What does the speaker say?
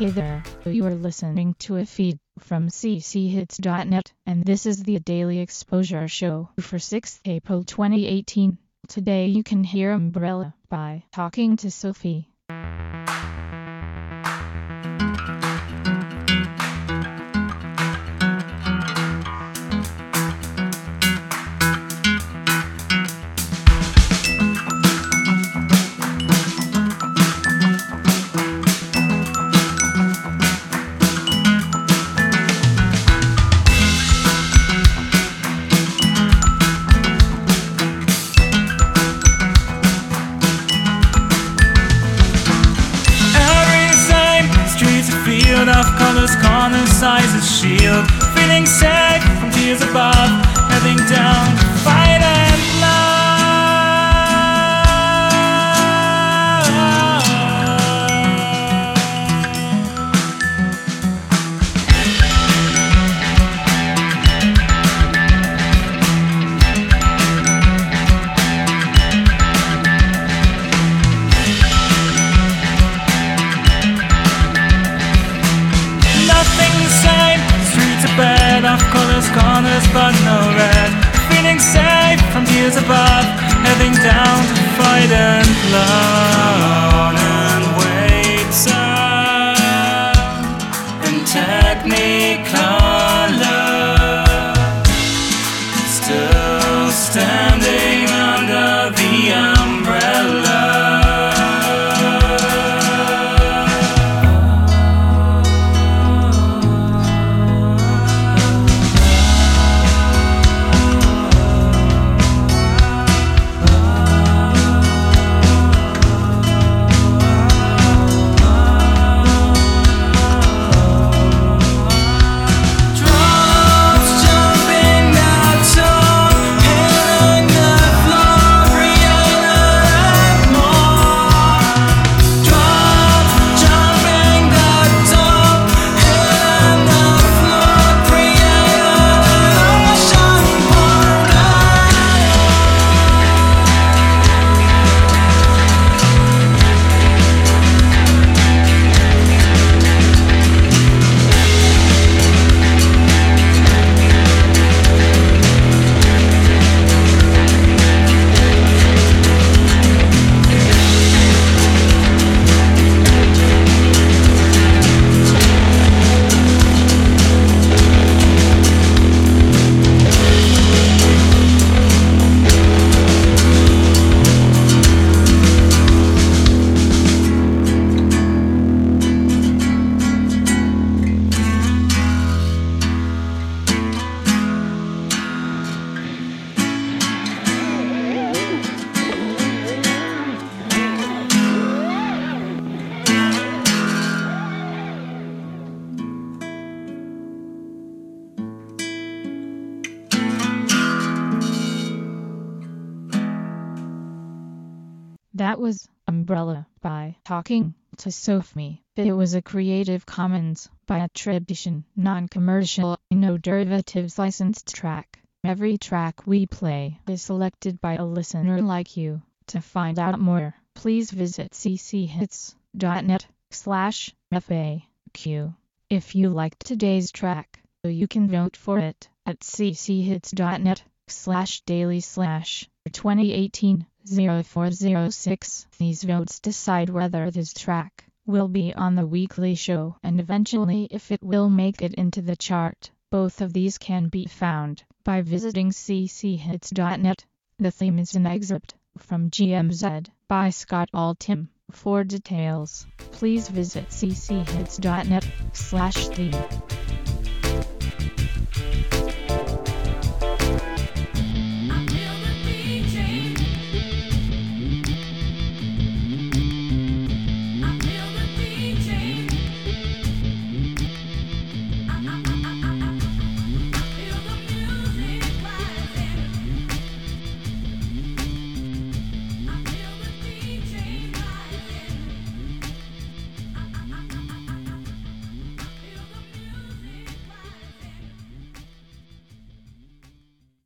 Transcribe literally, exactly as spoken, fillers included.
Hey there, you are listening to a feed from c c hits dot net, and this is the Daily Exposure Show for sixth April twenty eighteen. Today you can hear Umbrella by Talking to Sophie. Of colors, corners, sizes, shield, feeling safe from tears above, heading down to fight and love. Of colors, corners, but no red. Feeling safe from tears above, heading down to fight and love. And waits up in Technicolor, still standing under the umbrella. That was Umbrella by Talking to Sophie. It was a Creative Commons by attribution, non-commercial, no derivatives licensed track. Every track we play is selected by a listener like you. To find out more, please visit c c hits dot net slash F A Q. If you liked today's track, you can vote for it at c c hits dot net slash daily slash twenty eighteen oh four oh six. These votes decide whether this track will be on the weekly show and eventually if it will make it into the chart. Both of these can be found by visiting c c hits dot net. The theme is an excerpt from G M Z by Scott Altham. For details, please visit c c hits dot net slash theme.